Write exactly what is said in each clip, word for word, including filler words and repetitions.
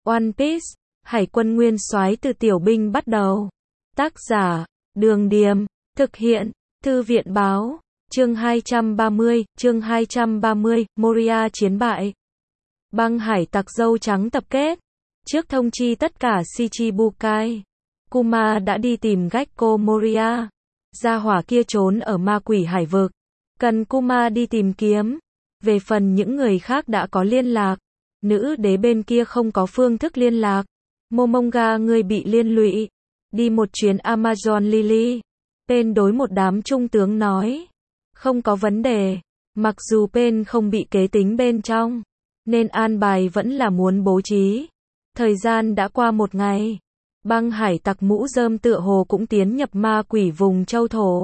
One Piece, Hải quân nguyên soái từ tiểu binh bắt đầu. Tác giả, Đường Điềm, thực hiện, Thư viện Báo, chương hai trăm ba mươi, chương hai trăm ba mươi, Moria chiến bại. Băng hải tặc dâu trắng tập kết. Trước thông chi tất cả Shichibukai, Kuma đã đi tìm Gecko Moria. Gia hỏa kia trốn ở ma quỷ hải vực. Cần Kuma đi tìm kiếm. Về phần những người khác đã có liên lạc. Nữ đế bên kia không có phương thức liên lạc. Momonga ngươi bị liên lụy. Đi một chuyến Amazon Lily. Pen đối một đám trung tướng nói. Không có vấn đề. Mặc dù Pen không bị kế tính bên trong. Nên an bài vẫn là muốn bố trí. Thời gian đã qua một ngày. Băng hải tặc mũ rơm tựa hồ cũng tiến nhập ma quỷ vùng châu thổ.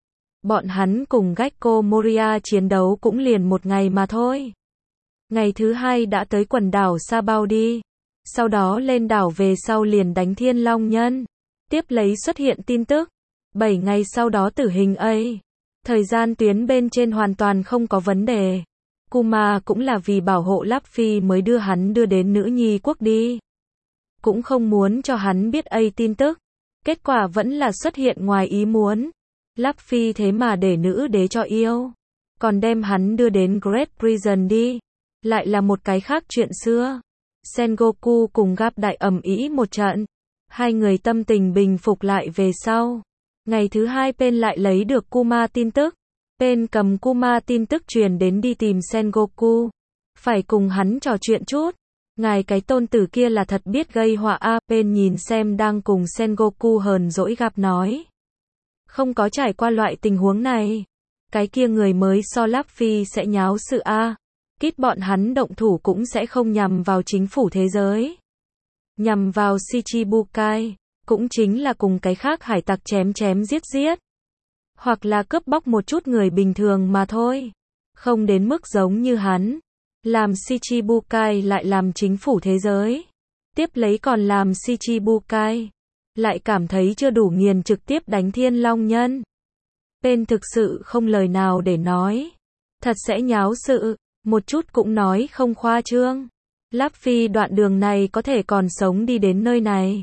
Bọn hắn cùng Gecko Moria chiến đấu cũng liền một ngày mà thôi. Ngày thứ hai đã tới quần đảo Sabaody. Sau đó lên đảo về sau liền đánh Thiên Long Nhân. Tiếp lấy xuất hiện tin tức. bảy ngày sau đó tử hình A. Thời gian tuyến bên trên hoàn toàn không có vấn đề. Kuma cũng là vì bảo hộ Luffy mới đưa hắn đưa đến nữ nhi quốc đi. Cũng không muốn cho hắn biết A tin tức. Kết quả vẫn là xuất hiện ngoài ý muốn. Luffy thế mà để nữ đế cho yêu. Còn đem hắn đưa đến Great Prison đi. Lại là một cái khác chuyện xưa. Sengoku cùng Garp đại ầm ĩ một trận. Hai người tâm tình bình phục lại về sau. Ngày thứ hai Pen lại lấy được Kuma tin tức. Pen cầm Kuma tin tức truyền đến đi tìm Sengoku. Phải cùng hắn trò chuyện chút. Ngài cái tôn tử kia là thật biết gây họa a. Pen nhìn xem đang cùng Sengoku hờn dỗi Garp nói. Không có trải qua loại tình huống này. Cái kia người mới so Luffy sẽ nháo sự a. Kít bọn hắn động thủ cũng sẽ không nhằm vào chính phủ thế giới. Nhằm vào Shichibukai. Cũng chính là cùng cái khác hải tặc chém chém giết giết. Hoặc là cướp bóc một chút người bình thường mà thôi. Không đến mức giống như hắn. Làm Shichibukai lại làm chính phủ thế giới. Tiếp lấy còn làm Shichibukai. Lại cảm thấy chưa đủ nghiền trực tiếp đánh Thiên Long Nhân. Pen thực sự không lời nào để nói. Thật sẽ nháo sự. Một chút cũng nói không khoa trương. Luffy đoạn đường này có thể còn sống đi đến nơi này.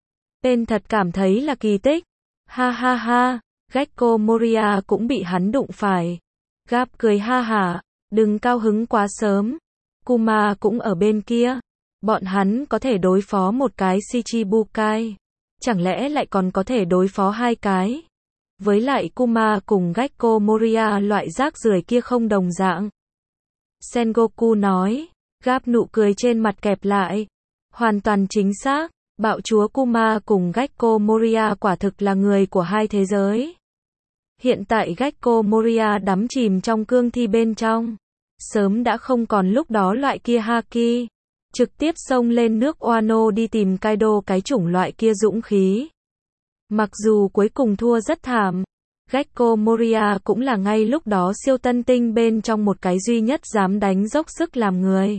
Pen thật cảm thấy là kỳ tích. Ha ha ha. Gecko Moria cũng bị hắn đụng phải. Garp cười ha hả. Đừng cao hứng quá sớm. Kuma cũng ở bên kia. Bọn hắn có thể đối phó một cái Shichibukai. Chẳng lẽ lại còn có thể đối phó hai cái. Với lại Kuma cùng Gecko Moria loại rác rưởi kia không đồng dạng. Sengoku nói. Garp nụ cười trên mặt kẹp lại. Hoàn toàn chính xác. Bạo chúa Kuma cùng Gecko Moria quả thực là người của hai thế giới. Hiện tại Gecko Moria đắm chìm trong cương thi bên trong. Sớm đã không còn lúc đó loại kia haki. Trực tiếp xông lên nước Wano đi tìm Kaido cái chủng loại kia dũng khí. Mặc dù cuối cùng thua rất thảm. Gecko Moria cũng là ngay lúc đó siêu tân tinh bên trong một cái duy nhất dám đánh dốc sức làm người.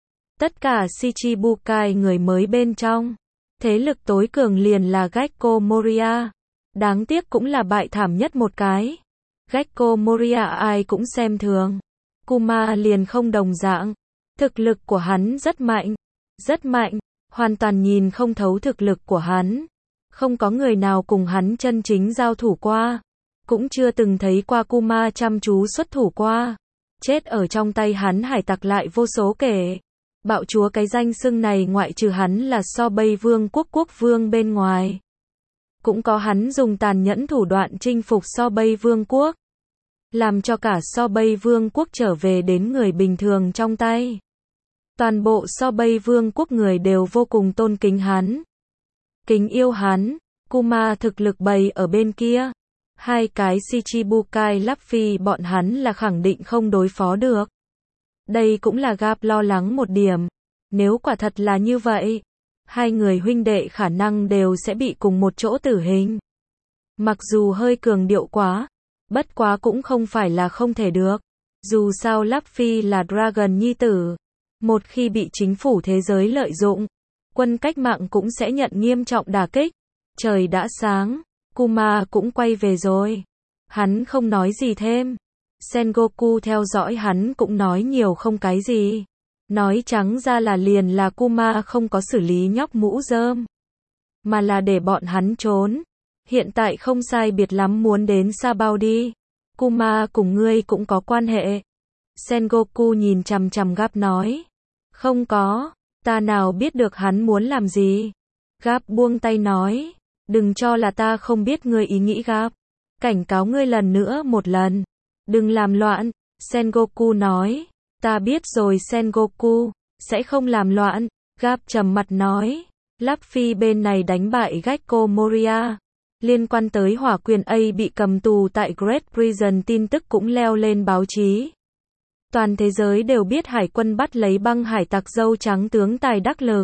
Tất cả Shichibukai người mới bên trong. Thế lực tối cường liền là Gecko Moria. Đáng tiếc cũng là bại thảm nhất một cái. Gecko Moria ai cũng xem thường. Kuma liền không đồng dạng. Thực lực của hắn rất mạnh. Rất mạnh. Hoàn toàn nhìn không thấu thực lực của hắn. Không có người nào cùng hắn chân chính giao thủ qua. Cũng chưa từng thấy qua Kuma chăm chú xuất thủ qua. Chết ở trong tay hắn hải tặc lại vô số kể. Bạo chúa cái danh xưng này ngoại trừ hắn là So Bay Vương quốc quốc vương bên ngoài. Cũng có hắn dùng tàn nhẫn thủ đoạn chinh phục So Bay Vương quốc. Làm cho cả So Bay Vương quốc trở về đến người bình thường trong tay. Toàn bộ So Bay Vương quốc người đều vô cùng tôn kính hắn. Kính yêu hắn. Kuma thực lực bày ở bên kia. Hai cái Shichibukai Luffy bọn hắn là khẳng định không đối phó được. Đây cũng là Garp lo lắng một điểm. Nếu quả thật là như vậy, hai người huynh đệ khả năng đều sẽ bị cùng một chỗ tử hình. Mặc dù hơi cường điệu quá, bất quá cũng không phải là không thể được. Dù sao Luffy là Dragon nhi tử. Một khi bị chính phủ thế giới lợi dụng, quân cách mạng cũng sẽ nhận nghiêm trọng đả kích. Trời đã sáng, Kuma cũng quay về rồi. Hắn không nói gì thêm. Sengoku theo dõi hắn cũng nói nhiều không cái gì. Nói trắng ra là liền là Kuma không có xử lý nhóc mũ rơm, mà là để bọn hắn trốn. Hiện tại không sai biệt lắm muốn đến Sabaody. Kuma cùng ngươi cũng có quan hệ. Sengoku nhìn chằm chằm Gap nói. Không có, ta nào biết được hắn muốn làm gì. Gap buông tay nói. Đừng cho là ta không biết ngươi ý nghĩ Gap. Cảnh cáo ngươi lần nữa một lần. Đừng làm loạn, Sengoku nói. Ta biết rồi Sengoku, sẽ không làm loạn. Gap trầm mặt nói. Luffy bên này đánh bại Gecko Moria. Liên quan tới hỏa quyền A bị cầm tù tại Great Prison tin tức cũng leo lên báo chí. Toàn thế giới đều biết hải quân bắt lấy băng hải tặc dâu trắng tướng tài đắc lực.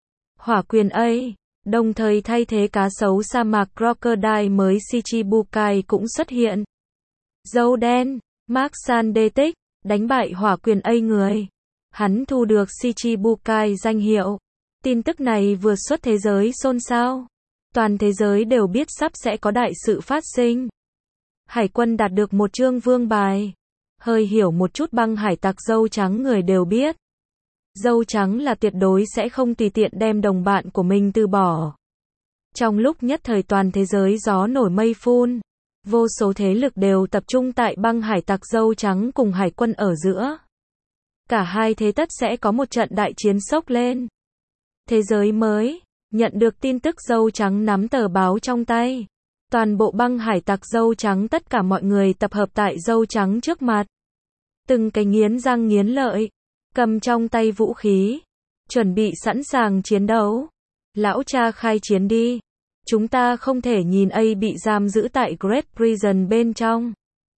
Hỏa quyền A, đồng thời thay thế cá sấu sa mạc Crocodile mới Shichibukai cũng xuất hiện. Dâu đen, Mark San đề tích, đánh bại hỏa quyền A người. Hắn thu được Shichibukai danh hiệu. Tin tức này vừa xuất thế giới xôn xao. Toàn thế giới đều biết sắp sẽ có đại sự phát sinh. Hải quân đạt được một chương vương bài. Hơi hiểu một chút băng hải tặc dâu trắng người đều biết. Dâu trắng là tuyệt đối sẽ không tùy tiện đem đồng bạn của mình từ bỏ. Trong lúc nhất thời toàn thế giới gió nổi mây phun. Vô số thế lực đều tập trung tại băng hải tặc dâu trắng cùng hải quân ở giữa. Cả hai thế tất sẽ có một trận đại chiến sốc lên. Thế giới mới. Nhận được tin tức dâu trắng nắm tờ báo trong tay. Toàn bộ băng hải tặc dâu trắng tất cả mọi người tập hợp tại dâu trắng trước mặt. Từng cái nghiến răng nghiến lợi. Cầm trong tay vũ khí. Chuẩn bị sẵn sàng chiến đấu. Lão cha khai chiến đi. Chúng ta không thể nhìn A bị giam giữ tại Great Prison bên trong.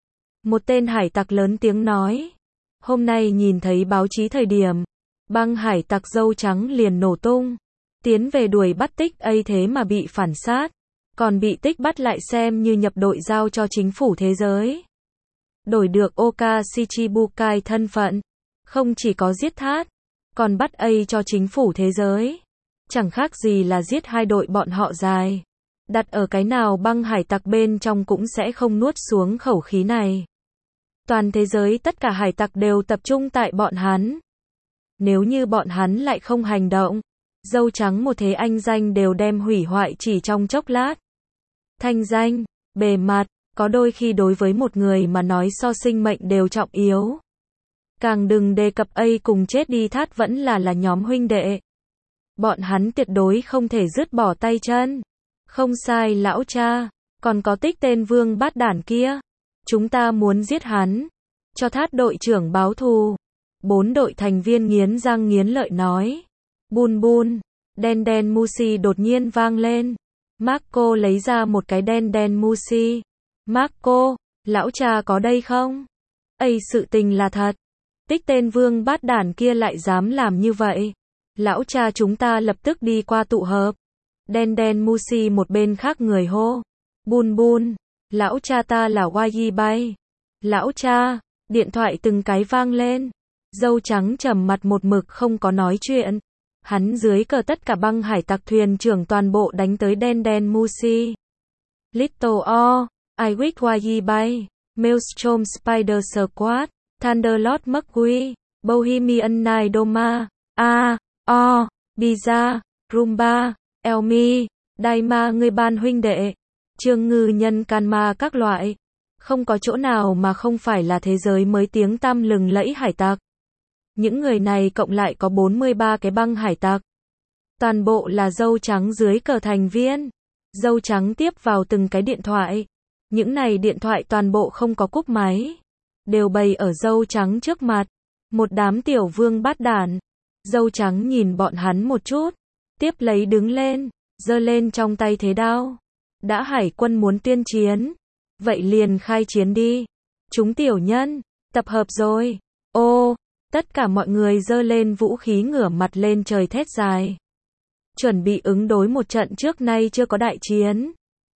Một tên hải tặc lớn tiếng nói. Hôm nay nhìn thấy báo chí thời điểm. Băng hải tặc dâu trắng liền nổ tung. Tiến về đuổi bắt tích A thế mà bị phản sát. Còn bị tích bắt lại xem như nhập đội giao cho chính phủ thế giới. Đổi được Oka Shichibukai thân phận. Không chỉ có giết thát. Còn bắt A cho chính phủ thế giới. Chẳng khác gì là giết hai đội bọn họ dài. Đặt ở cái nào băng hải tặc bên trong cũng sẽ không nuốt xuống khẩu khí này. Toàn thế giới tất cả hải tặc đều tập trung tại bọn hắn. Nếu như bọn hắn lại không hành động. Dâu trắng một thế anh danh đều đem hủy hoại chỉ trong chốc lát. Thanh danh, bề mặt, có đôi khi đối với một người mà nói so sinh mệnh đều trọng yếu. Càng đừng đề cập A cùng chết đi thát vẫn là là nhóm huynh đệ. Bọn hắn tuyệt đối không thể dứt bỏ tay chân. Không sai lão cha, còn có tích tên vương bát đản kia. Chúng ta muốn giết hắn. Cho thát đội trưởng báo thù. Bốn đội thành viên nghiến răng nghiến lợi nói. Bun bun, đen đen Mushi đột nhiên vang lên. Marco lấy ra một cái đen đen Mushi. Marco, lão cha có đây không? Ây sự tình là thật. Tích tên vương bát đản kia lại dám làm như vậy. Lão cha chúng ta lập tức đi qua tụ hợp. Đen đen Mushi một bên khác người hô. Bun bun, lão cha ta là Waji bay. Lão cha, điện thoại từng cái vang lên. Dâu trắng trầm mặt một mực không có nói chuyện. Hắn dưới cờ tất cả băng hải tặc thuyền trưởng toàn bộ đánh tới đen đen Mushi. Little O, I wish Waji bay. Maelstrom Spider Squad, Thunderlord McQueen, Bohemian Night Doma, A, O, Biza, Rumba, Elmi, Daima người ban huynh đệ, Trương Ngư nhân Kanma các loại. Không có chỗ nào mà không phải là thế giới mới tiếng tăm lừng lẫy hải tặc. Những người này cộng lại có bốn mươi ba cái băng hải tặc. Toàn bộ là dâu trắng dưới cờ thành viên. Dâu trắng tiếp vào từng cái điện thoại. Những này điện thoại toàn bộ không có cúp máy. Đều bày ở dâu trắng trước mặt. Một đám tiểu vương bát đản. Dâu trắng nhìn bọn hắn một chút. Tiếp lấy đứng lên. Giơ lên trong tay thế đao. Đã hải quân muốn tuyên chiến. Vậy liền khai chiến đi. Chúng tiểu nhân. Tập hợp rồi. Ô. Tất cả mọi người giơ lên vũ khí ngửa mặt lên trời thét dài. Chuẩn bị ứng đối một trận trước nay chưa có đại chiến.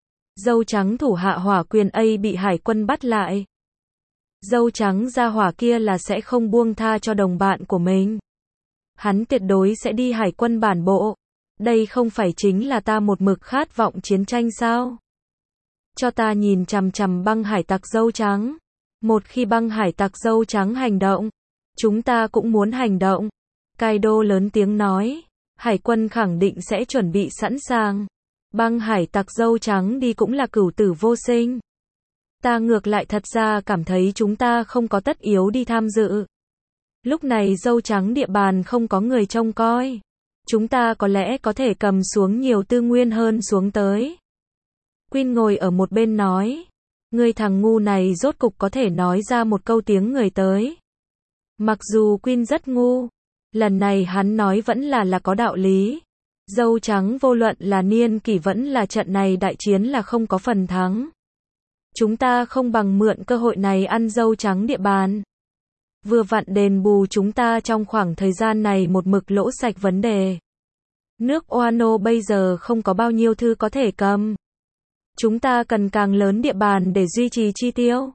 Dâu trắng thủ hạ hỏa quyền A bị hải quân bắt lại. Dâu trắng ra hỏa kia là sẽ không buông tha cho đồng bạn của mình. Hắn tuyệt đối sẽ đi hải quân bản bộ. Đây không phải chính là ta một mực khát vọng chiến tranh sao? Cho ta nhìn chằm chằm băng hải tặc dâu trắng. Một khi băng hải tặc dâu trắng hành động, chúng ta cũng muốn hành động. Kaido lớn tiếng nói, hải quân khẳng định sẽ chuẩn bị sẵn sàng. Băng hải tặc dâu trắng đi cũng là cửu tử vô sinh. Ta ngược lại thật ra cảm thấy chúng ta không có tất yếu đi tham dự. Lúc này dâu trắng địa bàn không có người trông coi. Chúng ta có lẽ có thể cầm xuống nhiều tư nguyên hơn xuống tới. Queen ngồi ở một bên nói, ngươi thằng ngu này rốt cục có thể nói ra một câu tiếng người tới. Mặc dù Queen rất ngu, lần này hắn nói vẫn là là có đạo lý. Dâu trắng vô luận là niên kỷ vẫn là trận này đại chiến là không có phần thắng. Chúng ta không bằng mượn cơ hội này ăn dâu trắng địa bàn. Vừa vặn đền bù chúng ta trong khoảng thời gian này một mực lỗ sạch vấn đề. Nước Wano bây giờ không có bao nhiêu thư có thể cầm. Chúng ta cần càng lớn địa bàn để duy trì chi tiêu.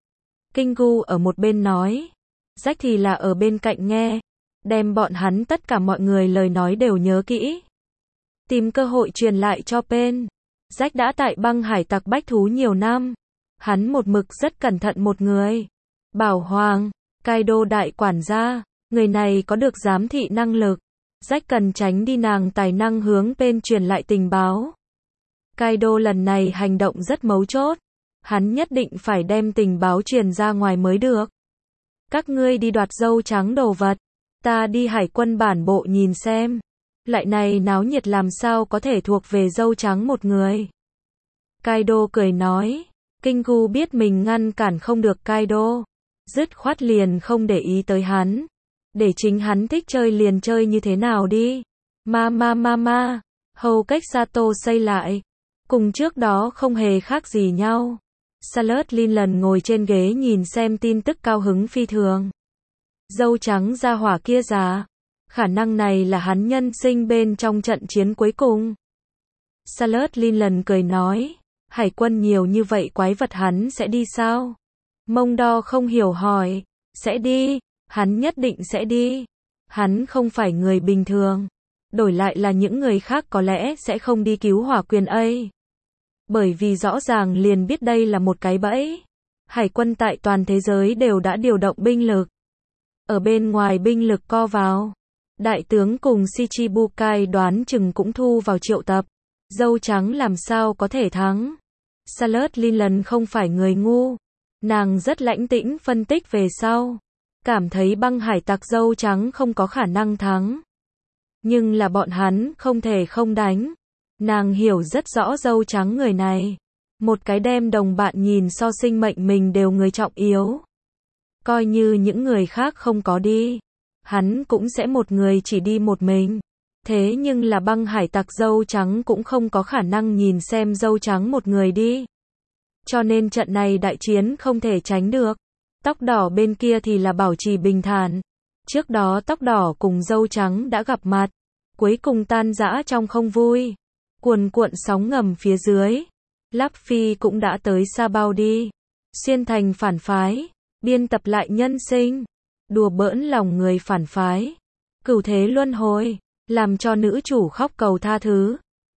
Kingu ở một bên nói. Jack thì là ở bên cạnh nghe. Đem bọn hắn tất cả mọi người lời nói đều nhớ kỹ. Tìm cơ hội truyền lại cho Pen. Jack đã tại băng hải tặc bách thú nhiều năm. Hắn một mực rất cẩn thận một người. Bảo Hoàng, Kaido đại quản gia, người này có được giám thị năng lực. Jack cần tránh đi nàng tài năng hướng Pen truyền lại tình báo. Kaido lần này hành động rất mấu chốt. Hắn nhất định phải đem tình báo truyền ra ngoài mới được. Các ngươi đi đoạt dâu trắng đồ vật. Ta đi hải quân bản bộ nhìn xem. Lại này náo nhiệt làm sao có thể thuộc về dâu trắng một người. Kaido cười nói. Kingu biết mình ngăn cản không được Kaido. Dứt khoát liền không để ý tới hắn. Để chính hắn thích chơi liền chơi như thế nào đi. Ma ma ma ma. Hầu cách Sato xây lại. Cùng trước đó không hề khác gì nhau. Salad Lincoln ngồi trên ghế nhìn xem tin tức cao hứng phi thường. Dâu trắng ra hỏa kia già. Khả năng này là hắn nhân sinh bên trong trận chiến cuối cùng. Salad Lincoln cười nói. Hải quân nhiều như vậy quái vật hắn sẽ đi sao? Mông Đo không hiểu hỏi. Sẽ đi. Hắn nhất định sẽ đi. Hắn không phải người bình thường. Đổi lại là những người khác có lẽ sẽ không đi cứu hỏa quyền A. Bởi vì rõ ràng liền biết đây là một cái bẫy. Hải quân tại toàn thế giới đều đã điều động binh lực. Ở bên ngoài binh lực co vào. Đại tướng cùng Shichibukai đoán chừng cũng thu vào triệu tập. Dâu trắng làm sao có thể thắng. Salad Lincoln không phải người ngu. Nàng rất lãnh tĩnh phân tích về sau. Cảm thấy băng hải tặc dâu trắng không có khả năng thắng. Nhưng là bọn hắn không thể không đánh. Nàng hiểu rất rõ dâu trắng người này. Một cái đem đồng bạn nhìn so sinh mệnh mình đều người trọng yếu. Coi như những người khác không có đi. Hắn cũng sẽ một người chỉ đi một mình. Thế nhưng là băng hải tặc dâu trắng cũng không có khả năng nhìn xem dâu trắng một người đi. Cho nên trận này đại chiến không thể tránh được. Tóc đỏ bên kia thì là bảo trì bình thản. Trước đó tóc đỏ cùng dâu trắng đã gặp mặt. Cuối cùng tan rã trong không vui. Cuồn cuộn sóng ngầm phía dưới. Luffy cũng đã tới Sabaody. Xuyên thành phản phái. Biên tập lại nhân sinh. Đùa bỡn lòng người phản phái. Cửu thế luân hồi. Làm cho nữ chủ khóc cầu tha thứ.